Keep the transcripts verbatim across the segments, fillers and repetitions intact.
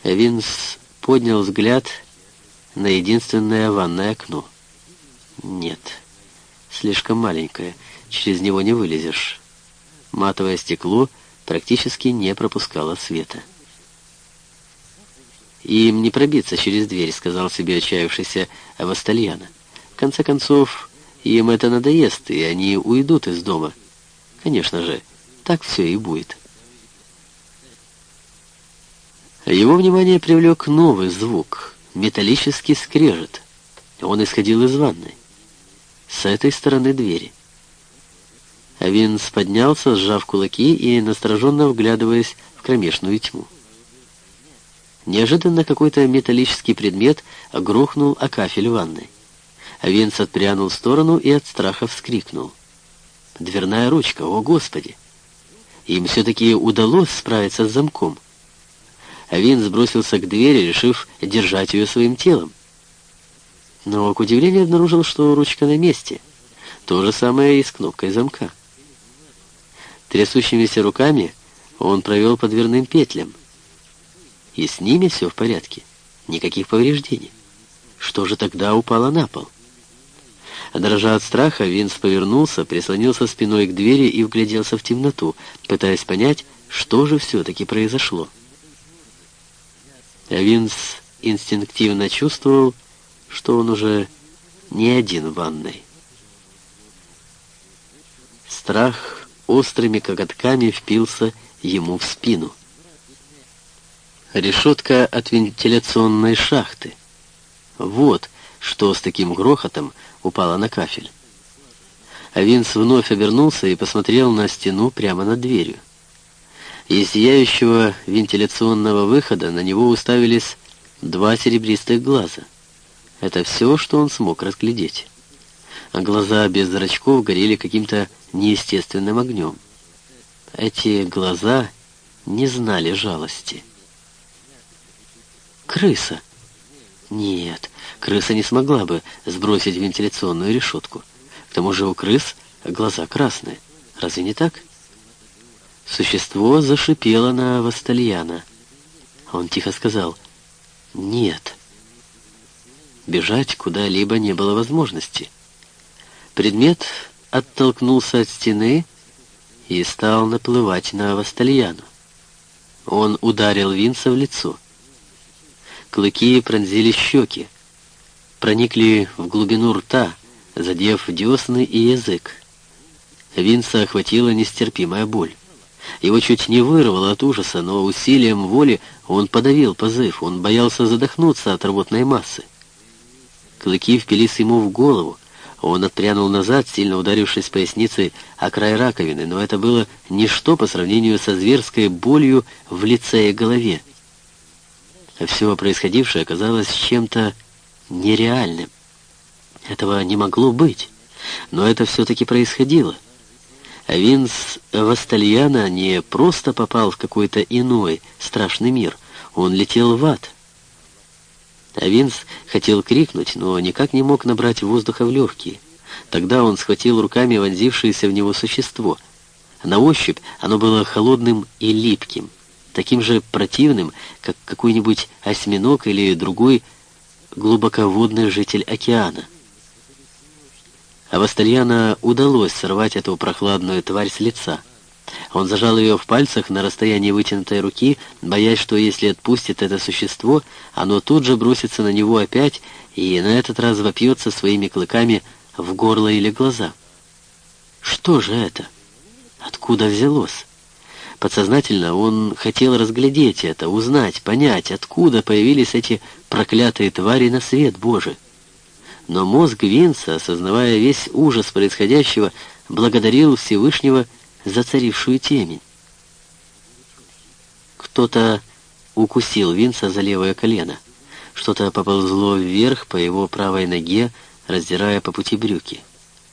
Винс поднял взгляд на единственное ванное окно. Нет, слишком маленькое, через него не вылезешь. Матовое стекло практически не пропускало света. «Им не пробиться через дверь», — сказал себе отчаявшийся Авастальяно. «В конце концов, им это надоест, и они уйдут из дома. Конечно же, так все и будет». Его внимание привлек новый звук — металлический скрежет. Он исходил из ванной, с этой стороны двери. Винс поднялся, сжав кулаки и настороженно вглядываясь в кромешную тьму. Неожиданно какой-то металлический предмет грохнул о кафель ванной. Винс отпрянул в сторону и от страха вскрикнул. Дверная ручка, о господи! Им все-таки удалось справиться с замком. Винс бросился к двери, решив держать ее своим телом. Но, к удивлению, обнаружил, что ручка на месте. То же самое и с кнопкой замка. Трясущимися руками он провел по дверным петлям. И с ними все в порядке. Никаких повреждений. Что же тогда упало на пол? Дрожа от страха, Винс повернулся, прислонился спиной к двери и вгляделся в темноту, пытаясь понять, что же все-таки произошло. Винс инстинктивно чувствовал, что он уже не один в ванной. Страх острыми коготками впился ему в спину. Решетка от вентиляционной шахты. Вот что с таким грохотом упало на кафель. Винс вновь обернулся и посмотрел на стену прямо над дверью. Из зияющего вентиляционного выхода на него уставились два серебристых глаза. Это все, что он смог разглядеть. А глаза без зрачков горели каким-то неестественным огнем. Эти глаза не знали жалости. Крыса. Нет, крыса не смогла бы сбросить вентиляционную решетку. К тому же у крыс глаза красные. Разве не так? Существо зашипело на Авастальяно. Он тихо сказал «Нет». Бежать куда-либо не было возможности. Предмет оттолкнулся от стены и стал наплывать на Авастальяно. Он ударил Винса в лицо. Клыки пронзили щеки, проникли в глубину рта, задев десны и язык. Винса охватила нестерпимая боль. Его чуть не вырвало от ужаса, но усилием воли он подавил позыв. Он боялся задохнуться от рвотной массы. Клыки впились ему в голову. Он отпрянул назад, сильно ударившись поясницей о край раковины, но это было ничто по сравнению со зверской болью в лице и голове. Все происходившее оказалось чем-то нереальным. Этого не могло быть, но это все-таки происходило. Винс Авастальяно не просто попал в какой-то иной страшный мир, он летел в ад. А Винс хотел крикнуть, но никак не мог набрать воздуха в легкие. Тогда он схватил руками вонзившееся в него существо. На ощупь оно было холодным и липким, таким же противным, как какой-нибудь осьминог или другой глубоководный житель океана. Авастальяно удалось сорвать эту прохладную тварь с лица. Он зажал ее в пальцах на расстоянии вытянутой руки, боясь, что если отпустит это существо, оно тут же бросится на него опять и на этот раз вопьется своими клыками в горло или глаза. Что же это? Откуда взялось? Подсознательно он хотел разглядеть это, узнать, понять, откуда появились эти проклятые твари на свет Божий. Но мозг Винса, осознавая весь ужас происходящего, благодарил Всевышнего за царившую темень. Кто-то укусил Винса за левое колено. Что-то поползло вверх по его правой ноге, раздирая по пути брюки.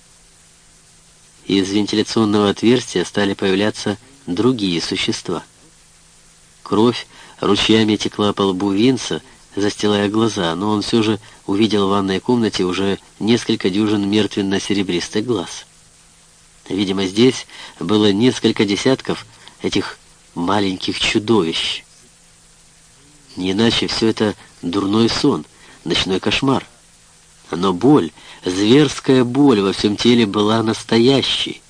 Из вентиляционного отверстия стали появляться другие существа. Кровь ручьями текла по лбу Винса, застилая глаза, но он все же увидел в ванной комнате уже несколько дюжин мертвенно-серебристых глаз. Видимо, здесь было несколько десятков этих маленьких чудовищ. Не иначе все это дурной сон, ночной кошмар. Но боль, зверская боль во всем теле была настоящей.